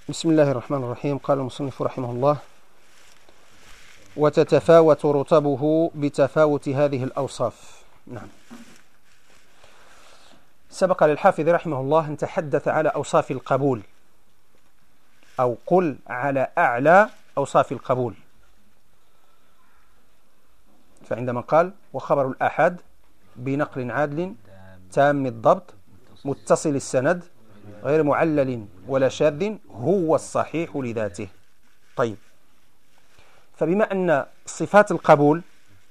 بسم الله الرحمن الرحيم. قال المصنف رحمه الله: وتتفاوت رتبه بتفاوت هذه الأوصاف. نعم، سبق للحافظ رحمه الله أن تحدث على أوصاف القبول، أو قل على أعلى أوصاف القبول. فعندما قال: وخبر الآحاد بنقل عادل تام الضبط متصل السند غير معلل ولا شاذ هو الصحيح لذاته. طيب، فبما أن صفات القبول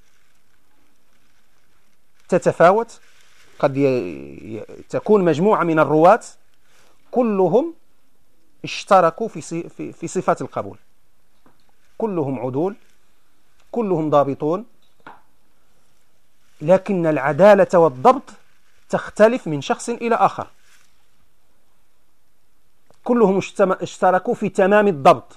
تتفاوت، قد تكون مجموعة من الرواة كلهم اشتركوا في صفات القبول، كلهم عدول، كلهم ضابطون، لكن العدالة والضبط تختلف من شخص إلى آخر. كلهم اشتركوا في تمام الضبط،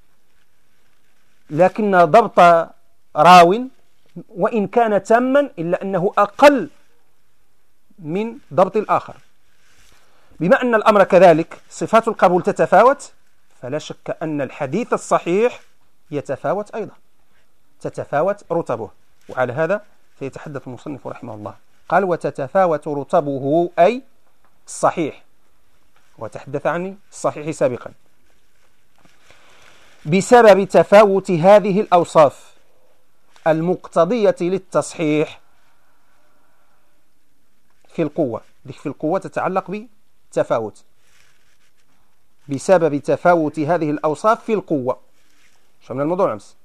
لكن ضبط راو وإن كان تاما إلا أنه أقل من ضبط الآخر. بما أن الأمر كذلك، صفات القبول تتفاوت، فلا شك أن الحديث الصحيح يتفاوت أيضا، تتفاوت رتبه. وعلى هذا سيتحدث المصنف رحمه الله. قال: وتتفاوت رتبه أي الصحيح، وتحدث عن الصحيح سابقا، بسبب تفاوت هذه الأوصاف المقتضية للتصحيح في القوة. في القوة تتعلق بتفاوت، بسبب تفاوت هذه الأوصاف في القوة. شو من الموضوع أمس؟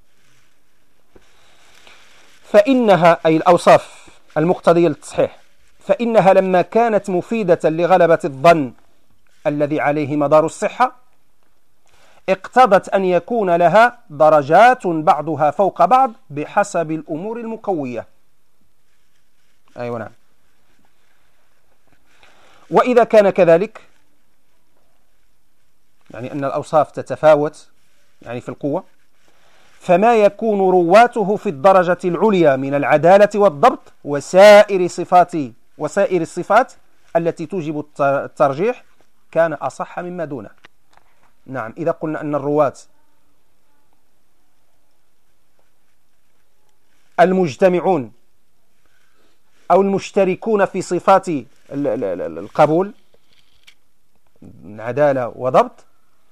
فإنها أي الأوصاف المقتضية للتصحيح، فإنها لما كانت مفيدة لغلبة الظن الذي عليه مدار الصحة، اقتضت أن يكون لها درجات بعضها فوق بعض بحسب الأمور المقوية. أيوة نعم. وإذا كان كذلك، يعني أن الأوصاف تتفاوت يعني في القوة، فما يكون رواته في الدرجة العليا من العدالة والضبط وسائر الصفات التي توجب الترجيح كان أصح مما دونه. نعم، إذا قلنا أن الرواة المجتمعون أو المشتركون في صفات القبول عدالة وضبط،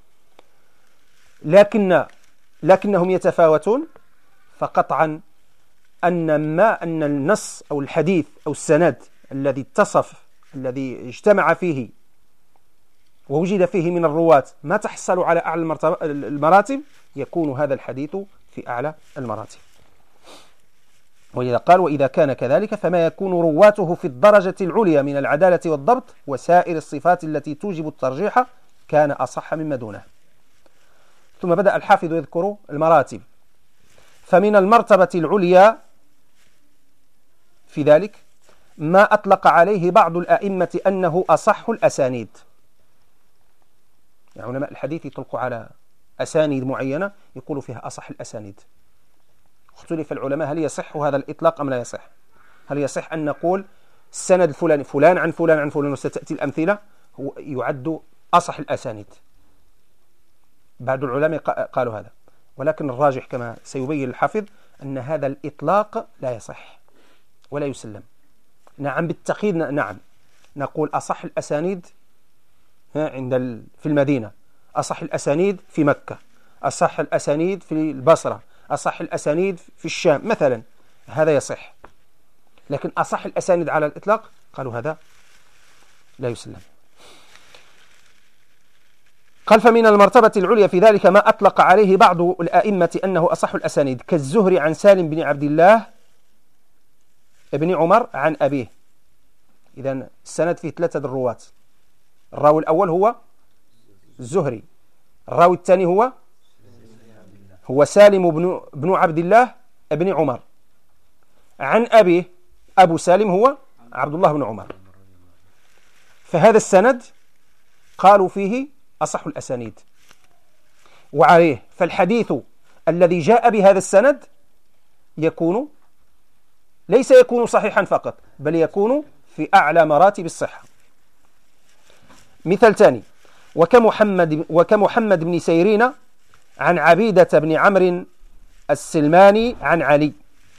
لكنهم يتفاوتون، فقطعا أن النص أو الحديث أو السند الذي اتصف، الذي اجتمع فيه ووجد فيه من الرواة ما تحصل على أعلى المراتب، يكون هذا الحديث في أعلى المراتب. وإذا قال: وإذا كان كذلك فما يكون رواته في الدرجة العليا من العدالة والضبط وسائر الصفات التي توجب الترجيح كان أصح مما دونه. ثم بدأ الحافظ يذكر المراتب. فمن المرتبة العليا في ذلك ما أطلق عليه بعض الأئمة أنه أصح الأسانيد. يعني علماء الحديث يطلقوا على أسانيد معينة يقولوا فيها أصح الأسانيد. اختلف العلماء هل يصح هذا الإطلاق أم لا يصح؟ هل يصح أن نقول السند الفلاني فلان عن فلان عن فلان، وستأتي الأمثلة، هو يعد أصح الأسانيد؟ بعض العلماء قالوا هذا، ولكن الراجح كما سيبين الحافظ أن هذا الإطلاق لا يصح ولا يسلم. نعم بالتقييد، نعم نقول أصح الأسانيد في المدينة، أصح الأسانيد في مكة، أصح الأسانيد في البصرة، أصح الأسانيد في الشام مثلا، هذا يصح. لكن أصح الأسانيد على الإطلاق قالوا هذا لا يسلم. قال: فمن المرتبة العليا في ذلك ما أطلق عليه بعض الأئمة أنه أصح الأسانيد، كالزهري عن سالم بن عبد الله ابن عمر عن أبيه. إذن السند فيه 3 الرواة. الراوي الأول هو الزهري، الراوي الثاني هو سالم بن عبد الله ابن عمر عن أبيه، أبو سالم هو عبد الله بن عمر. فهذا السند قالوا فيه أصح الأسانيد. وعليه فالحديث الذي جاء بهذا السند ليس يكون صحيحا فقط، بل يكون في أعلى مراتب الصحة. مثال ثاني: وكمحمد بن سيرين عن عبيدة بن عمرو السلماني عن علي.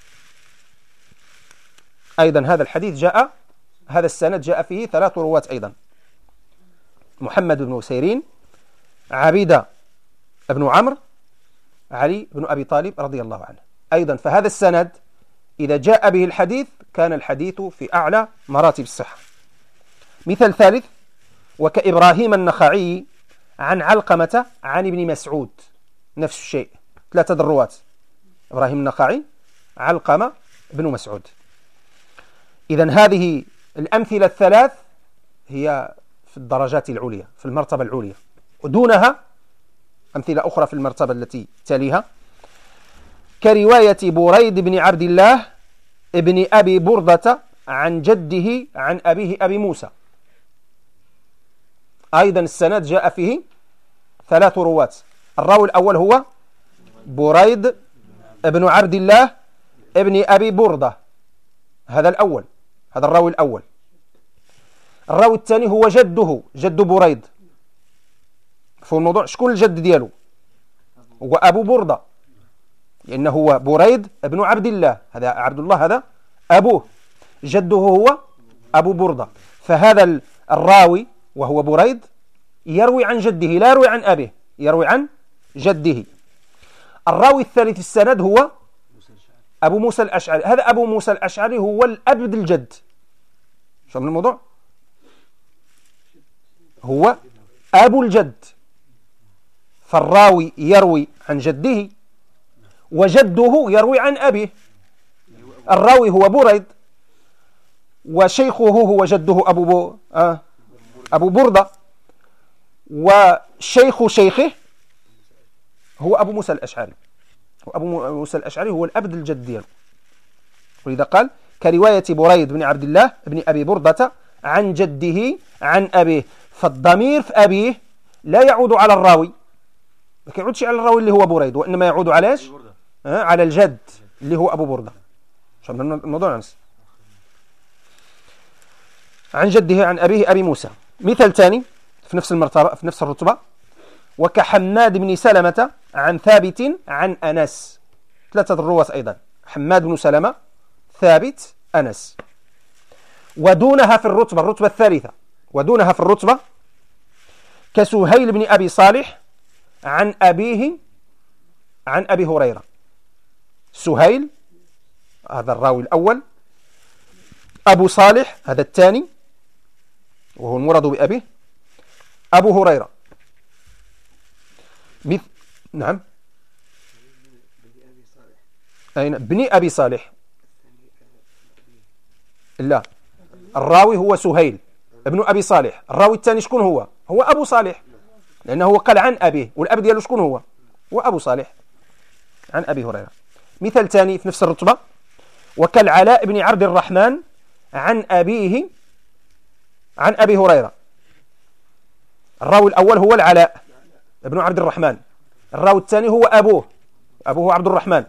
أيضا هذا الحديث جاء، هذا السند جاء فيه 3 رواة أيضا، محمد بن سيرين، عبيدة بن عمرو، علي بن أبي طالب رضي الله عنه أيضا. فهذا السند إذا جاء به الحديث كان الحديث في أعلى مراتب الصحة. مثال ثالث: وكإبراهيم النخعي عن علقمة عن ابن مسعود، نفس الشيء، 3 الرواة، إبراهيم النخعي، علقمة، ابن مسعود. إذن هذه الأمثلة ال3 هي في الدرجات العليا، في المرتبة العليا، ودونها أمثلة أخرى في المرتبة التي تليها، كرواية بريد بن عبد الله ابن أبي بردة عن جده عن أبيه أبي موسى. أيضا السند جاء فيه 3 رواة، الراوي الأول هو بريد ابن عبد الله ابن أبي بردة، هذا الأول، هذا الراوي الأول. الراوي الثاني هو جده، جد بريد. في الموضوع شكون الجد دياله؟ هو أبو بردة، لأنه هو بريد ابن عبد الله، هذا عبد الله هذا أبوه، جده هو أبو بردة. فهذا الراوي وهو بريد يروي عن جده، لا يروي عن أبيه، يروي عن جده. الراوي الثالث في السند هو أبو موسى الأشعري، هذا أبو موسى الأشعري هو الأبد الجد. شو من الموضوع؟ هو أبو الجد، فالراوي يروي عن جده وجده يروي عن أبيه. الراوي هو بريد وشيخه هو جده أبو بردة، وشيخ شيخه هو أبو موسى الأشعري، وأبو موسى الأشعري هو الأبد الجد دياله. ولذا قال كرواية بريد بن عبد الله بن أبي بردة عن جده عن أبيه. فالضمير في أبيه لا يعود على الراوي، ما يعودش على الراوي اللي هو بريد، وإنما يعود على إيش؟ على الجد اللي هو أبو بردة. شو الموضوع نفسه، عن جده عن أبيه أبي موسى. مثال ثاني في نفس المرتبة، في نفس الرتبة: وكحماد بن سلمة عن ثابت عن أنس، 3 الرواة أيضا، حماد بن سلمة، ثابت، أنس. ودونها في الرتبة، الرتبة الثالثة، ودونها في الرتبة كسهيل بن أبي صالح عن أبيه عن أبي هريرة. سهيل هذا الراوي الأول، أبو صالح هذا الثاني وهو المراد بأبيه أبو هريرة. نعم، أين بن أبي صالح؟ لا، الراوي هو سهيل ابن أبي صالح. الراوي الثاني شكون هو؟ هو أبو صالح، لأنه قال عن أبيه، والأب دياله شكون هو؟ هو أبو صالح عن أبي هريرة. مثال ثاني في نفس الرتبة: وكالعلاء بن عبد الرحمن عن أبيه عن أبي هريرة. الراوي الأول هو العلاء ابن عبد الرحمن، الراوي الثاني هو أبوه عبد الرحمن،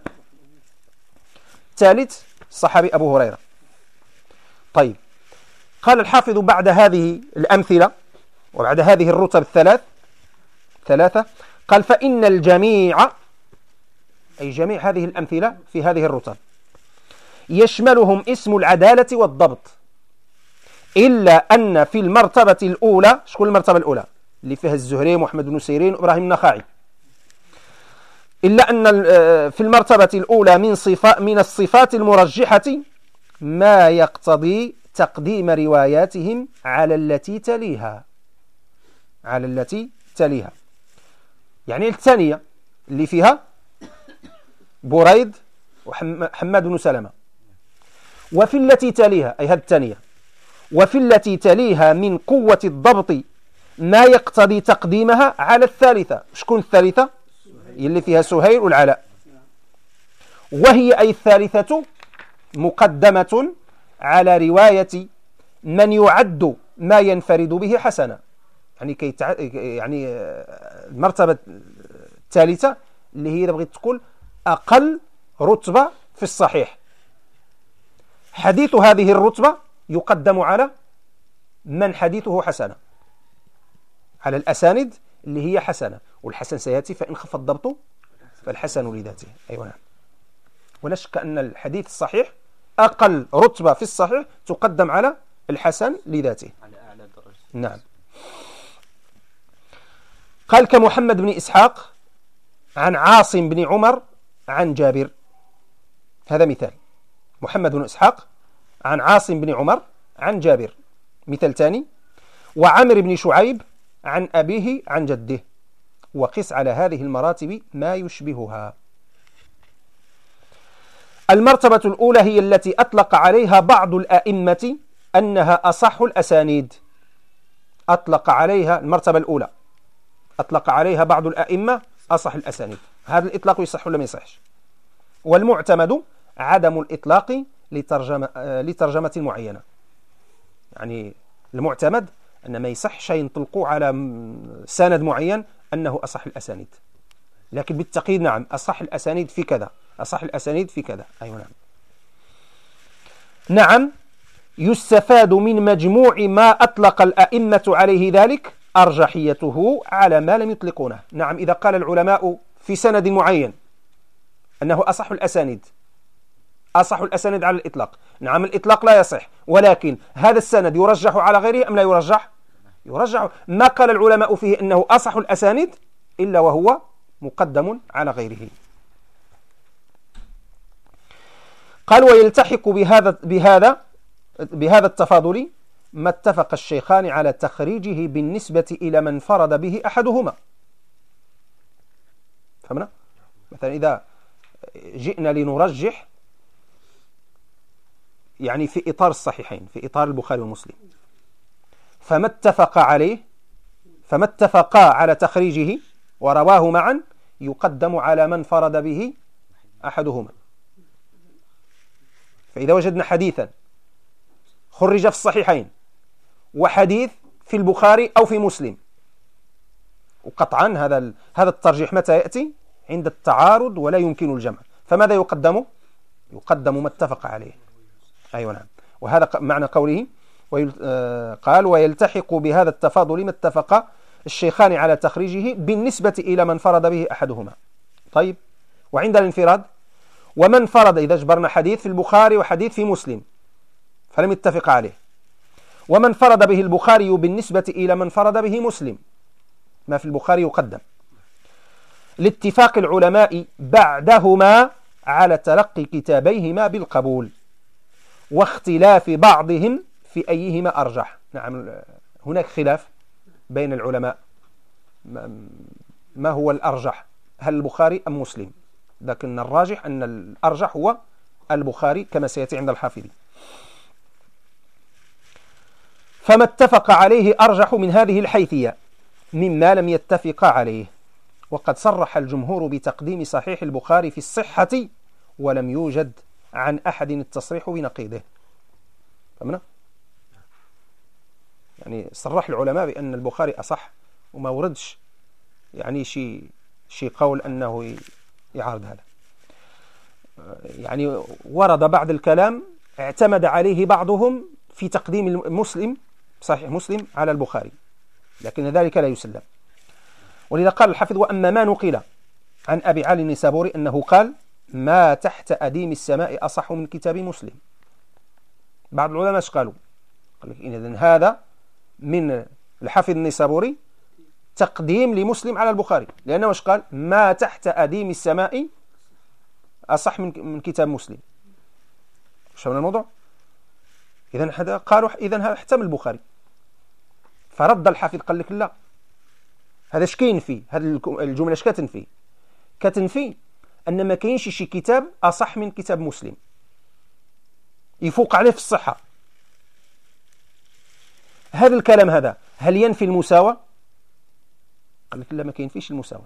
الثالث الصحابي أبو هريرة. طيب، قال الحافظ بعد هذه الأمثلة وبعد هذه الرتب ثلاثة، قال: فإن الجميع، أي جميع هذه الأمثلة في هذه الرتب، يشملهم اسم العدالة والضبط، إلا أن في المرتبة الأولى، شكون المرتبة الأولى اللي فيها الزهري محمد بن سيرين وإبراهيم النخعي، إلا أن في المرتبة الأولى من الصفات المرجحة ما يقتضي تقديم رواياتهم على التي تليها، يعني الثانية اللي فيها بريد وحماد بن سلمة، وفي التي تليها، أي هذه الثانية، وفي التي تليها من قوة الضبط ما يقتضي تقديمها على الثالثة. شكون الثالثة؟ اللي فيها سهيل والعلاء، وهي أي الثالثة مقدمة على رواية من يعد ما ينفرد به حسنا. يعني المرتبة الثالثة اللي هي إذا بغيت تقول أقل رتبة في الصحيح، حديث هذه الرتبة يقدم على من حديثه حسنة، على الأسانيد اللي هي حسنة، والحسن سيأتي فإن خف الضبط فالحسن لذاته. أيوة نعم. ولا شك أن الحديث الصحيح أقل رتبة في الصحيح تقدم على الحسن لذاته. نعم. قال كمحمد بن إسحاق عن عاصم بن عمر عن جابر، هذا مثال. محمد بن إسحاق عن عاصم بن عمر عن جابر، مثال ثاني. وعمر بن شعيب عن أبيه عن جده، وقس على هذه المراتب ما يشبهها. المرتبة الأولى هي التي أطلق عليها بعض الأئمة أنها أصح الأسانيد. أطلق عليها المرتبة الأولى، أطلق عليها بعض الأئمة أصح الأسانيد. هذا الإطلاق يصح ولا ما يصحش؟ والمعتمد عدم الإطلاق لترجمة معينة. يعني المعتمد أن ما يصحش ينطلقوا على سند معين أنه أصح الأسانيد، لكن بالتقييد نعم أصح الأسانيد في كذا، أصح الأسانيد في كذا. أيوة نعم. نعم، يستفاد من مجموع ما أطلق الأئمة عليه ذلك أرجحيته على ما لم يطلقونه. نعم، إذا قال العلماء في سند معين أنه أصح الأسانيد، أصح الأسانيد على الإطلاق، نعم الإطلاق لا يصح، ولكن هذا السند يرجح على غيره أم لا يرجح؟ يرجح. ما قال العلماء فيه أنه أصح الأسانيد إلا وهو مقدم على غيره. قال ويلتحق بهذا التفاضل ما اتفق الشيخان على تخريجه بالنسبة إلى من فرد به أحدهما. فهمنا؟ مثلا إذا جئنا لنرجح يعني في إطار الصحيحين، في إطار البخاري ومسلم، فما اتفقا على تخريجه ورواه معا يقدم على من فرد به أحدهما. فإذا وجدنا حديثا خرج في الصحيحين وحديث في البخاري أو في مسلم، وقطعا هذا الترجيح متى يأتي؟ عند التعارض ولا يمكن الجمع. فماذا يقدم؟ يقدم ما اتفق عليه. أيوة نعم. وهذا معنى قوله قال ويلتحق بهذا التفاضل ما اتفق الشيخان على تخريجه بالنسبة إلى من فرد به أحدهما. طيب، وعند الانفراد ومن فرد، إذا جبرنا حديث في البخاري وحديث في مسلم فلم يتفق عليه، ومن فرد به البخاري بالنسبة إلى من فرد به مسلم، ما في البخاري يقدم لاتفاق العلماء بعدهما على تلقي كتابيهما بالقبول، واختلاف بعضهم في أيهما أرجح. نعم، هناك خلاف بين العلماء ما هو الأرجح، هل البخاري أم مسلم؟ لكن الراجح أن الأرجح هو البخاري كما سيأتي عند الحافظ. فما اتفق عليه أرجح من هذه الحيثية مما لم يتفق عليه. وقد صرح الجمهور بتقديم صحيح البخاري في الصحة ولم يوجد عن أحد التصريح بنقيضه. فهمنا؟ يعني صرح العلماء بأن البخاري أصح، وما وردش يعني شي قول أنه يعارض هذا. يعني ورد بعض الكلام اعتمد عليه بعضهم في تقديم المسلم صحيح مسلم على البخاري، لكن ذلك لا يسلم. ولذا قال الحافظ وأما ما نقل عن أبي علي النسابوري أنه قال ما تحت أديم السماء أصح من كتاب مسلم. بعض العلماء قالوا قال لك إذن هذا من الحافظ النسابوري تقديم لمسلم على البخاري، لأنه مش قال ما تحت أديم السماء أصح من كتاب مسلم. شو الموضوع؟ إذن هذا قالوا إذن هذا احتمل البخاري، فرد الحافظ قال لك لا، هذا شكين فيه، هذه الجملة شكتنفي كتنفي أن ما كاينش شي كتاب أصح من كتاب مسلم يفوق عليه في الصحة. هذا الكلام هذا هل ينفي المساواة؟ قال لك لا، ما كاينفيش المساواة.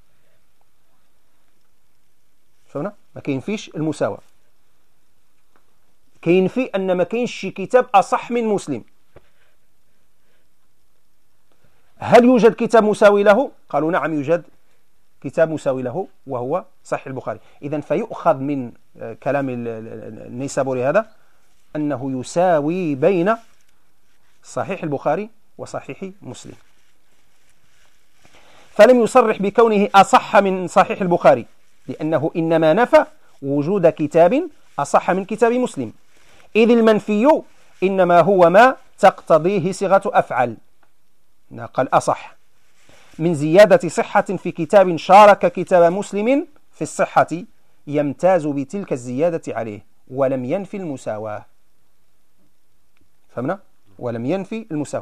فهمنا؟ ما كاينفيش المساواة، كاينفي أن ما كاينش شي كتاب أصح من مسلم. هل يوجد كتاب مساوي له؟ قالوا نعم يوجد كتاب مساوي له وهو صحيح البخاري. إذن فيؤخذ من كلام النيسابوري هذا أنه يساوي بين صحيح البخاري وصحيح مسلم. فلم يصرح بكونه أصح من صحيح البخاري، لأنه إنما نفى وجود كتاب أصح من كتاب مسلم، إذ المنفي إنما هو ما تقتضيه صيغة أفعل، قال أصح، من زيادة صحة في كتاب شارك كتاب مسلم في الصحة يمتاز بتلك الزيادة عليه ولم ينفي المساواة. فهمنا؟ ولم ينفي المساواة.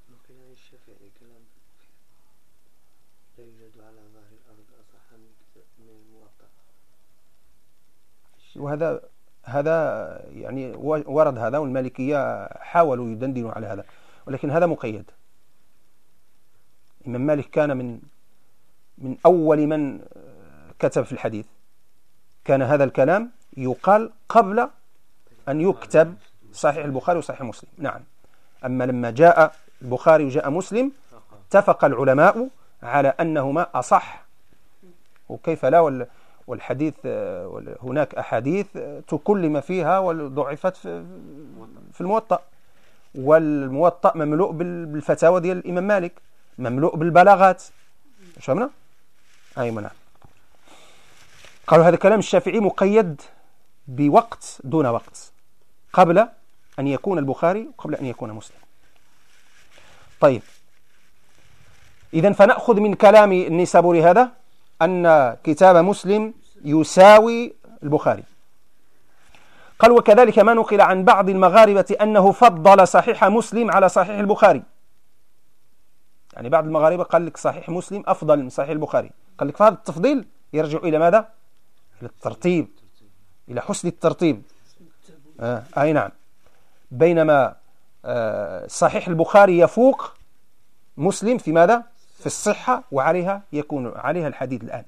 وهذا يعني ورد هذا، والمالكية حاولوا يدندنوا على هذا، ولكن هذا مقيد. الإمام مالك كان من أول من كتب في الحديث، كان هذا الكلام يقال قبل أن يكتب صحيح البخاري وصحيح مسلم. نعم. أما لما جاء البخاري وجاء مسلم اتفق العلماء على أنهما أصح، وكيف لا، والحديث هناك أحاديث تكلم فيها وضعفت في الموطأ، والموطأ مملوء بالفتاوى ديال الإمام مالك، مملوء بالبلاغات. فهمنا؟ أي منع. قالوا هذا كلام الشافعي مقيد بوقت دون وقت، قبل أن يكون البخاري وقبل أن يكون مسلم. طيب، إذن فنأخذ من كلام النيسابوري هذا أن كتاب مسلم يساوي البخاري. قال وكذلك ما نقل عن بعض المغاربة أنه فضل صحيح مسلم على صحيح البخاري. يعني بعض المغاربة قال لك صحيح مسلم أفضل من صحيح البخاري، قال لك فهذا التفضيل يرجع إلى ماذا؟ إلى الترتيب، إلى حسن الترتيب. أي نعم. بينما صحيح البخاري يفوق مسلم في ماذا؟ في الصحة، وعليها يكون عليها الحديث الآن.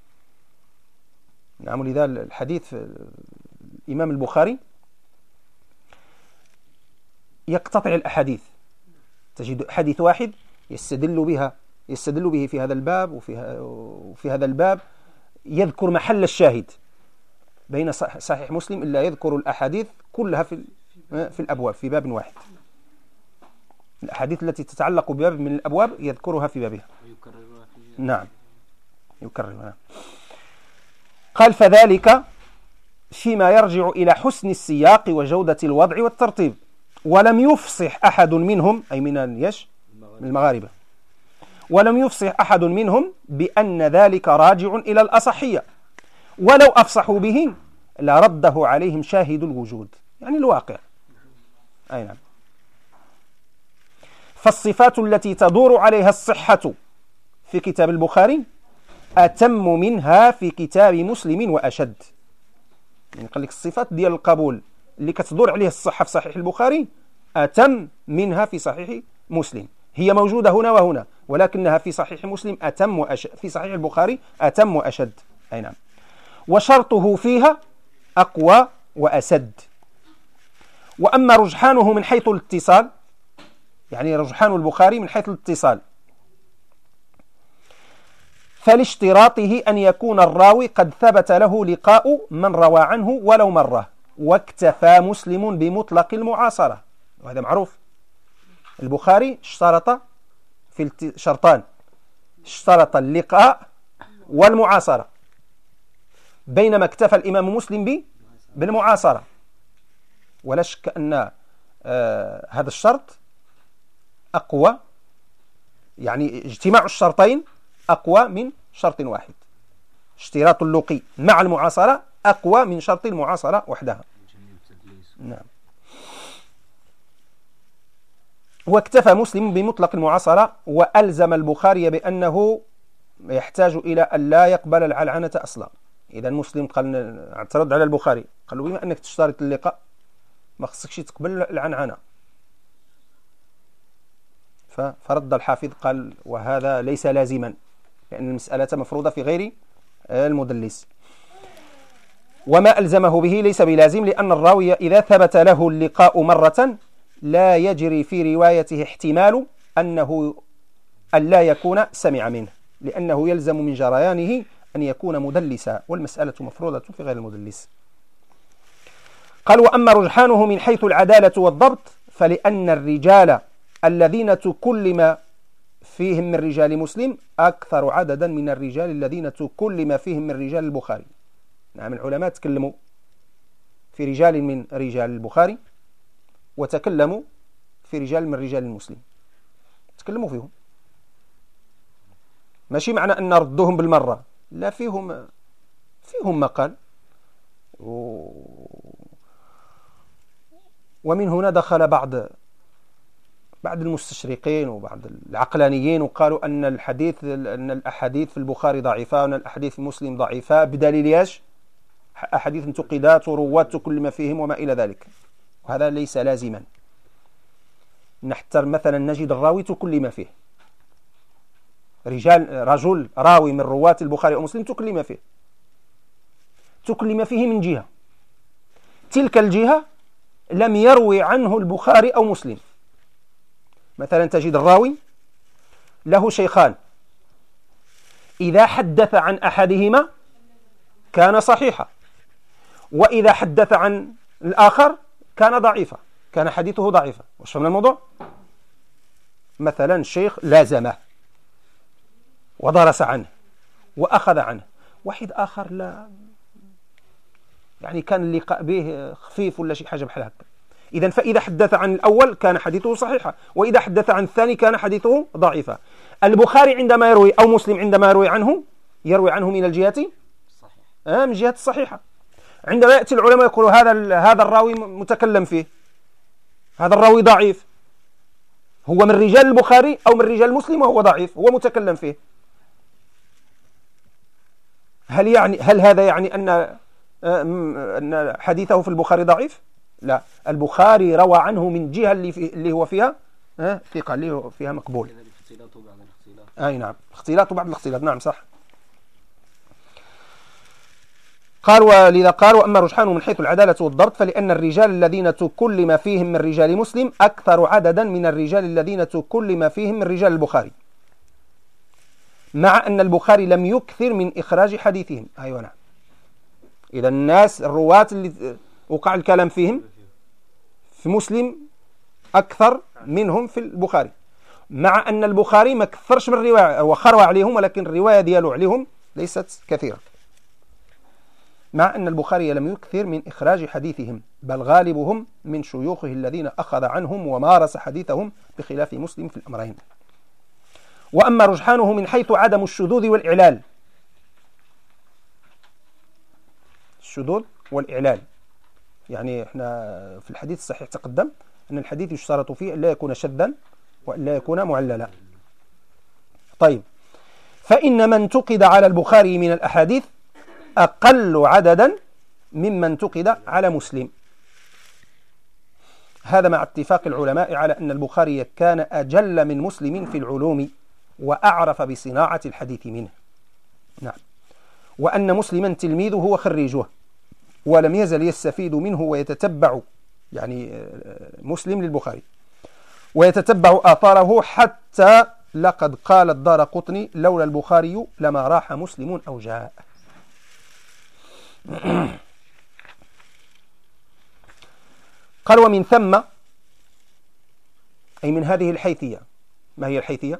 نعم. لذا الحديث الإمام البخاري يقتطع الأحاديث، تجد حديث واحد يستدل به في هذا الباب وفي هذا الباب، يذكر محل الشاهد. بين صحيح مسلم إلا يذكر الأحاديث كلها في الأبواب في باب واحد، الأحاديث التي تتعلق بباب من الأبواب يذكرها في بابها. نعم، يكررها. قال فذلك فيما يرجع إلى حسن السياق وجودة الوضع والترتيب، ولم يفصح أحد منهم، أي من المغاربة، ولم يفصح أحد منهم بأن ذلك راجع إلى الأصحية، ولو أفصحوا به لرده عليهم شاهد الوجود، يعني الواقع. أي نعم. فالصفات التي تدور عليها الصحة في كتاب البخاري أتم منها في كتاب مسلم وأشد. يعني قال لك الصفات ديال القبول اللي كتدور عليها الصحة في صحيح البخاري أتم منها في صحيح مسلم. هي موجودة هنا وهنا، ولكنها في صحيح مسلم أتم وأشد، في صحيح البخاري أتم وأشد. أي نعم. وشرطه فيها أقوى وأسد. وأما رجحانه من حيث الاتصال، يعني رجحان البخاري من حيث الاتصال، فلاشتراطه أن يكون الراوي قد ثبت له لقاء من روى عنه ولو مرة، واكتفى مسلم بمطلق المعاصرة. وهذا معروف. البخاري اشترط في شرطان، اشترط اللقاء والمعاصرة، بينما اكتفى الإمام مسلم بالمعاصرة. ولا شك أن هذا الشرط أقوى، يعني اجتماع الشرطين أقوى من شرط واحد. اشتراط اللقي مع المعاصرة أقوى من شرط المعاصرة وحدها. نعم. واكتفى مسلم بمطلق المعاصرة، وألزم البخاري بأنه يحتاج إلى أن لا يقبل العلعنة أصلا. إذا مسلم قال اعترض على البخاري، قال له بما أنك تشترط اللقاء ما خصكش تقبل العنعنة. فرد الحافظ قال وهذا ليس لازما، لأن المسألة مفروضة في غير المدلس. وما ألزمه به ليس بلازم، لأن الراوي إذا ثبت له اللقاء مرة لا يجري في روايته احتمال أنه أن لا يكون سمع منه، لأنه يلزم من جريانه أن يكون مدلسا، والمسألة مفروضة في غير المدلس. قال وأما رجحانه من حيث العدالة والضبط، فلأن الرجال الذين تكلم فيهم من رجال مسلم أكثر عددا من الرجال الذين تكلم فيهم من رجال البخاري. نعم، العلماء تكلموا في رجال من رجال البخاري وتكلموا في رجال من رجال المسلم، تكلموا فيهم، ماشي معنى أن ردوهم بالمرة، لا، فيهم مقال. ومن هنا دخل بعض المستشرقين وبعض العقلانيين وقالوا أن الأحاديث في البخاري ضعيفة وأن الأحاديث في مسلم ضعيفة، بدليل ايش؟ أحاديث انتقدات ورواه كل فيهم وما إلى ذلك. وهذا ليس لازما. نحتر مثلا نجد الراوي كل فيه، رجل راوي من رواة البخاري ومسلم تكلم فيه من جهة، تلك الجهة لم يروي عنه البخاري أو مسلم. مثلا تجد الراوي له شيخان، إذا حدث عن أحدهما كان صحيحا، وإذا حدث عن الآخر كان ضعيفا، كان حديثه ضعيفا. وش فهمنا الموضوع؟ مثلا الشيخ لازمه ودرس عنه وأخذ عنه، واحد آخر لا، يعني كان اللقاء به خفيف ولا شيء حاجة بحال هكا. إذن فإذا حدث عن الأول كان حديثه صحيحا، وإذا حدث عن الثاني كان حديثه ضعيفا. البخاري عندما يروي أو مسلم عندما يروي عنه من الجهة من جهة الصحيحة. عندما يأتي العلماء يقولوا هذا الراوي متكلم فيه، هذا الراوي ضعيف، هو من رجال البخاري أو من رجال مسلم وهو ضعيف، هو متكلم فيه. هل هذا يعني أن حديثه في البخاري ضعيف؟ لا، البخاري روى عنه من جهة اللي هو فيها ثقة، اللي هو فيها مقبول. أي نعم، اختلاط بعض الاختلاط، نعم صح. قال ولذا قال وأما رجحانه من حيث العدالة والضبط فلأن الرجال الذين تكلم فيهم من رجال مسلم أكثر عددا من الرجال الذين تكلم فيهم من رجال البخاري، مع أن البخاري لم يكثر من إخراج حديثهم. أيوة نعم، إذا الناس الرواة اللي وقع الكلام فيهم في مسلم أكثر منهم في البخاري، مع أن البخاري ما كثرش من الرواية، وخروى عليهم، ولكن الرواية ديالو عليهم ليست كثيرة، مع أن البخاري لم يكثر من إخراج حديثهم، بل غالبهم من شيوخه الذين أخذ عنهم ومارس حديثهم، بخلاف مسلم في الأمرين. وأما رجحانه من حيث عدم الشذوذ والإعلال، الشذوذ والإعلال يعني احنا في الحديث الصحيح تقدم أن الحديث يشترط فيه أن لا يكون شذا وأن لا يكون معللا. طيب، فإن من انتقد على البخاري من الأحاديث أقل عددا ممن انتقد على مسلم، هذا مع اتفاق العلماء على أن البخاري كان أجل من مسلم في العلوم وأعرف بصناعة الحديث منه. نعم، وأن مسلما تلميذه وخريجه ولم يزل يستفيد منه ويتتبع، يعني مسلم للبخاري، ويتتبع آثاره، حتى لقد قال الدارقطني لولا البخاري لما راح مسلم أو جاء. قال ومن ثم، أي من هذه الحيثية. ما هي الحيثية؟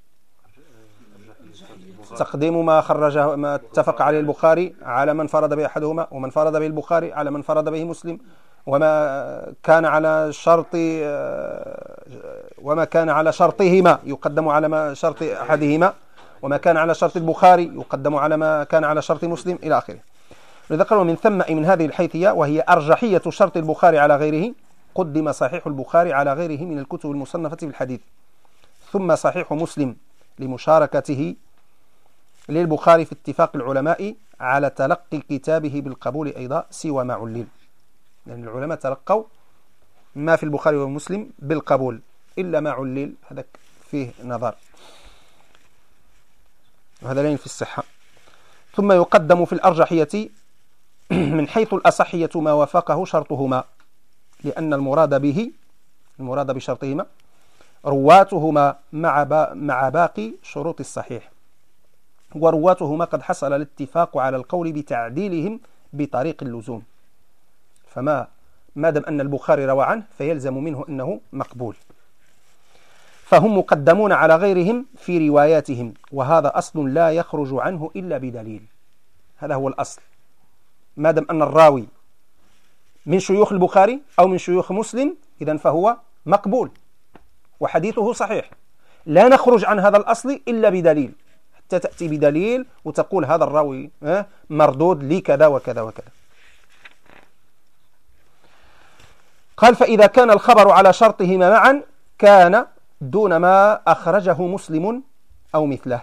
تقديم ما اتفق عليه البخاري على من فرد به أحدهما، ومن فرد به البخاري على من فرد به مسلم، وما كان على شرطهما يقدم على شرط أحدهما، وما كان على شرط البخاري يقدم على ما كان على شرط مسلم إلى آخره. لذا قالوا من ثم، أي من هذه الحيثية، وهي أرجحية شرط البخاري على غيره، قدم صحيح البخاري على غيره من الكتب المصنفة في الحديث، ثم صحيح مسلم لمشاركته للبخاري في اتفاق العلماء على تلقي كتابه بالقبول أيضا سوى ما علل، لأن العلماء تلقوا ما في البخاري ومسلم بالقبول إلا ما علل، هذا فيه نظر، وهذا لين في الصحة. ثم يقدم في الأرجحية من حيث الأصحية ما وافقه شرطهما، لأن المراد بشرطهما رواتهما مع باقي شروط الصحيح، ورواتهما قد حصل الاتفاق على القول بتعديلهم بطريق اللزوم، فما دام أن البخاري روى عنه فيلزم منه أنه مقبول. فهم مقدمون على غيرهم في رواياتهم، وهذا أصل لا يخرج عنه إلا بدليل. هذا هو الأصل، ما دام أن الراوي من شيوخ البخاري أو من شيوخ مسلم إذن فهو مقبول وحديثه صحيح. لا نخرج عن هذا الأصل إلا بدليل، حتى تأتي بدليل وتقول هذا الراوي مردود لكذا وكذا وكذا. قال فإذا كان الخبر على شرطهما معا كان دون ما أخرجه مسلم أو مثله.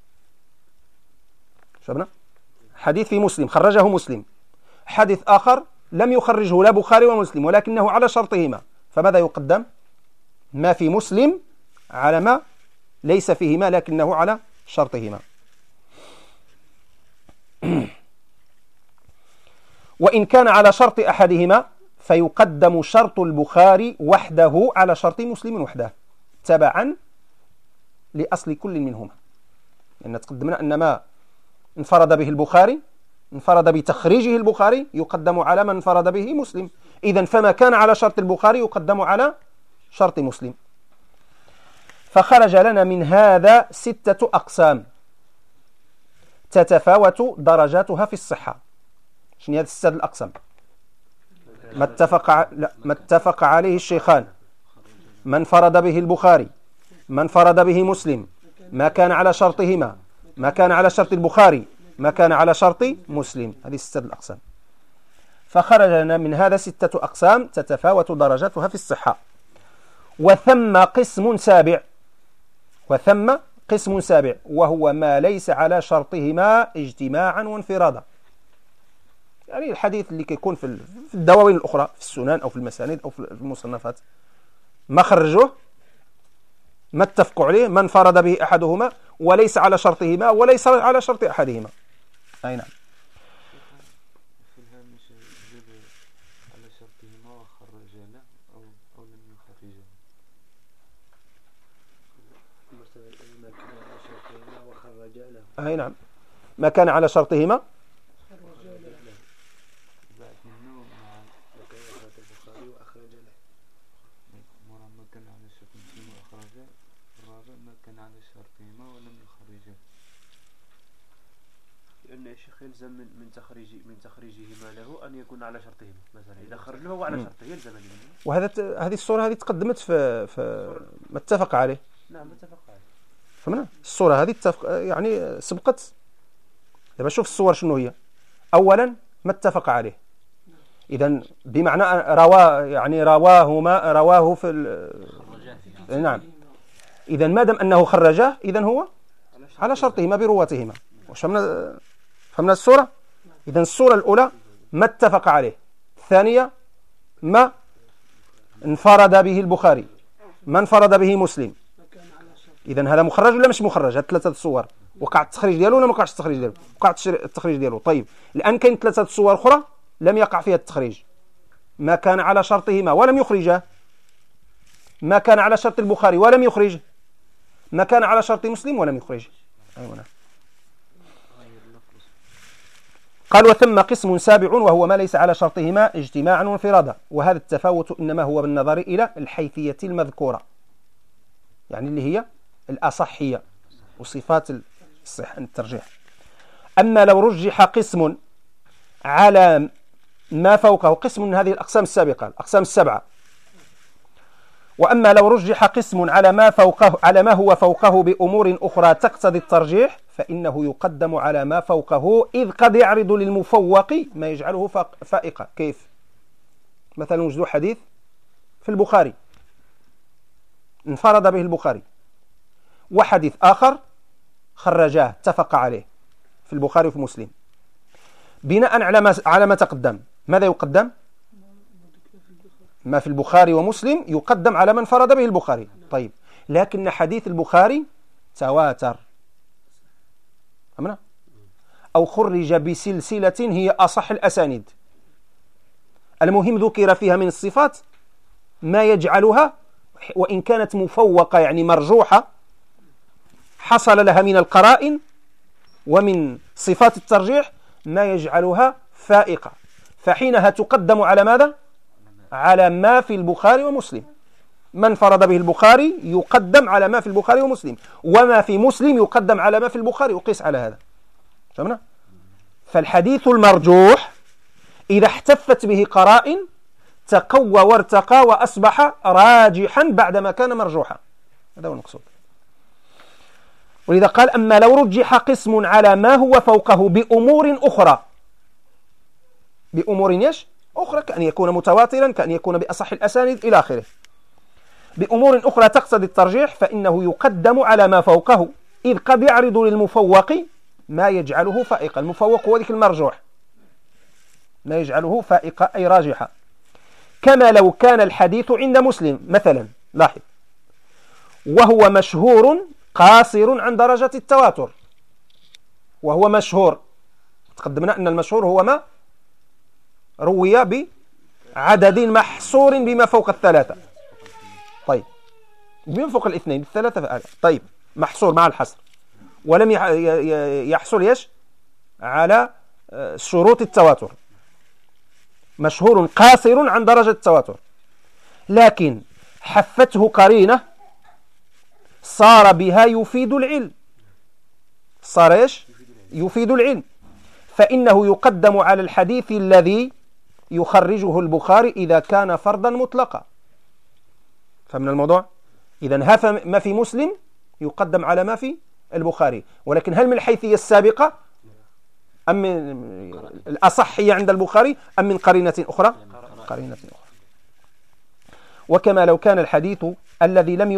شبنا حديث في مسلم خرجه مسلم، حديث آخر لم يخرجه لا بخاري ومسلم ولكنه على شرطهما، فماذا يقدم؟ ما في مسلم على ما ليس فيهما لكنه على شرطهما. وإن كان على شرط أحدهما فيقدم شرط البخاري وحده على شرط مسلم وحده تبعا لأصل كل منهما، لأن تقدمنا أن ما انفرد به البخاري انفرد بتخريجه البخاري يقدم على من انفرد به مسلم، إذن فما كان على شرط البخاري يقدم على شرط مسلم. فخرج لنا من هذا 6 أقسام تتفاوت درجاتها في الصحة. شنو هذه 6 الأقسام؟ ما اتفق عليه الشيخان، ما انفرد به البخاري، ما انفرد به مسلم، ما كان على شرطهما، ما كان على شرط البخاري، ما كان على شرط مسلم. هذه 6 الأقسام. فخرج لنا من هذا 6 أقسام تتفاوت درجاتها في الصحة. وثم قسم سابع، وهو ما ليس على شرطهما اجتماعا وانفرادا. يعني الحديث اللي كيكون في الدواوين الأخرى في السنن أو في المسانيد أو في المصنفات ما خرجوه، ما اتفقوا عليه، ما انفرد به أحدهما وليس على شرطهما وليس على شرط أحدهما. أي نعم. في الهامش على شرطهما وخرج له أو لم يخرج له. ما كان على شرطهما وخرج له. أي نعم، ما كان على شرطهما يلزم من تخريجهما له أن يكون على شرطهما، مثلا إذا خرج له على شرطه يلزم منه. وهذه الصورة هذه تقدمت في ما اتفق عليه. نعم اتفق عليه. فهمنا الصورة هذه يعني سبقت. دابا شوف الصور شنو هي. أولا ما اتفق عليه، إذن بمعنى رواه في نعم. إذن ما دام أنه خرجه إذن هو على شرطهما برواتهما. واش فهمنا الصورة؟ إذن الصورة الأولى ما اتفق عليه، الثانية ما انفرد به البخاري، ما انفرد به مسلم. إذن هذا مخرج ولا مش مخرج؟ هاد 3 صور وقع التخريج ديالو ولا ما وقعش التخريج ديالو؟ وقع التخريج ديالو. طيب الآن كاين 3 صور أخرى لم يقع فيها التخريج، ما كان على شرطهما ولم يخرجه، ما كان على شرط البخاري ولم يخرجه، ما كان على شرط مسلم ولم يخرجه. أيوة. قال وثم قسم سابع وهو ما ليس على شرطهما اجتماعا وانفرادا، وهذا التفاوت إنما هو بالنظر إلى الحيثية المذكورة، يعني اللي هي الأصحية وصفات الصحة الترجيح. أما لو رجح قسم على ما فوقه، قسم من هذه الأقسام السابقة الأقسام 7، وأما لو رجح قسم على ما هو فوقه بأمور أخرى تقتضي الترجيح فإنه يقدم على ما فوقه، إذ قد يعرض للمفوق ما يجعله فائقا. كيف؟ مثلا وجد حديث في البخاري انفرد به البخاري، وحديث آخر خرجاه اتفق عليه في البخاري وفي مسلم، بناء على ما تقدم ماذا يقدم؟ ما في البخاري ومسلم يقدم على من انفرد به البخاري. طيب لكن حديث البخاري تواتر أو خرج بسلسلة هي أصح الأسانيد، المهم ذكر فيها من الصفات ما يجعلها وإن كانت مفوقة يعني مرجوحة حصل لها من القرائن ومن صفات الترجيح ما يجعلها فائقة، فحينها تقدم على ماذا؟ على ما في البخاري ومسلم. ما انفرد به البخاري يقدم على ما في البخاري ومسلم، وما في مسلم يقدم على ما في البخاري، وقيس على هذا. فهمنا؟ فالحديث المرجوح إذا احتفت به قرائن تقوى وارتقى وأصبح راجحا بعدما كان مرجوحا. هذا هو المقصود. ولذا قال أما لو رجح قسم على ما هو فوقه بأمور أخرى، بأمور يش أخرى، كأن يكون متواترا، كأن يكون بأصح الأسانيد إلى آخره، بأمور أخرى تقتضي الترجيح، فإنه يقدم على ما فوقه، إذ قد يعرض للمفوق ما يجعله فائقا. المفوق هو ذلك المرجوح، ما يجعله فائقا أي راجحا. كما لو كان الحديث عند مسلم مثلا، لاحظ، وهو مشهور قاصر عن درجة التواتر، وهو مشهور، تقدمنا أن المشهور هو ما روي بعدد محصور بما فوق الثلاثة. طيب بما فوق الاثنين الثلاثة فأعلى. طيب محصور مع الحصر، ولم يحصل يش على شروط التواتر، مشهور قاصر عن درجة التواتر، لكن حفته قرينة صار بها يفيد العلم، صار ايش؟ يفيد العلم، فإنه يقدم على الحديث الذي يخرجه البخاري إذا كان فرضا مطلقا. فمن الموضوع إذا ما في مسلم يقدم على ما في البخاري، ولكن هل من الحيثية السابقة أم من الأصحية عند البخاري أم من قرينة أخرى؟ قرينة أخرى. وكما لو كان الحديث الذي لم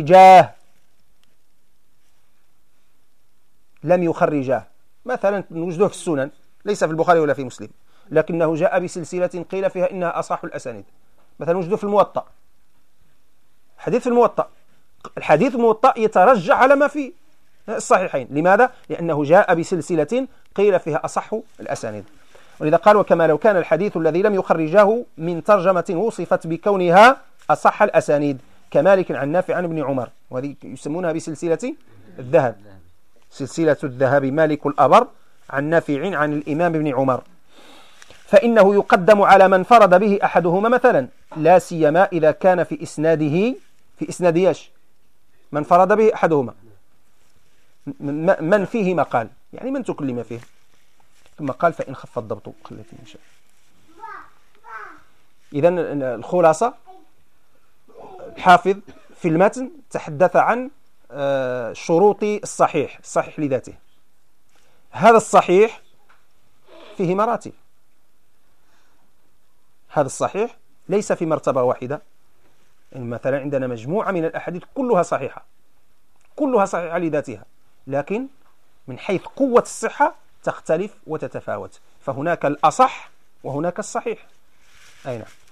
يخرجاه مثلا نوجده في السنن، ليس في البخاري ولا في مسلم، لكنه جاء بسلسلة قيل فيها إنها أصح الأسانيد، مثلا نوجده في الموطأ، حديث في الموطأ، الحديث الموطأ يترجح على ما في الصحيحين. لماذا؟ لأنه جاء بسلسلة قيل فيها أصح الأسانيد. ولذا قال وكما لو كان الحديث الذي لم يخرجاه من ترجمة وصفت بكونها أصح الأسانيد، كمالك عن نافع عن ابن عمر، وهذه يسمونها بسلسلة الذهب، سلسلة الذهب، مالك الأبر عن نافع عن الإمام ابن عمر، فإنه يقدم على من فرد به أحدهما مثلا، لا سيما إذا كان في إسناد يش من فرد به أحدهما، من فيه مقال، يعني من تكلم فيه، ثم قال فإن خف الضبط خليته إن شاء. إذن الخلاصة، الحافظ في المتن تحدث عن شروط الصحيح لذاته. هذا الصحيح فيه مراتب، هذا الصحيح ليس في مرتبة واحدة. يعني مثلا عندنا مجموعة من الأحاديث كلها صحيحة لذاتها، لكن من حيث قوة الصحة تختلف وتتفاوت، فهناك الأصح وهناك الصحيح. أي نعم.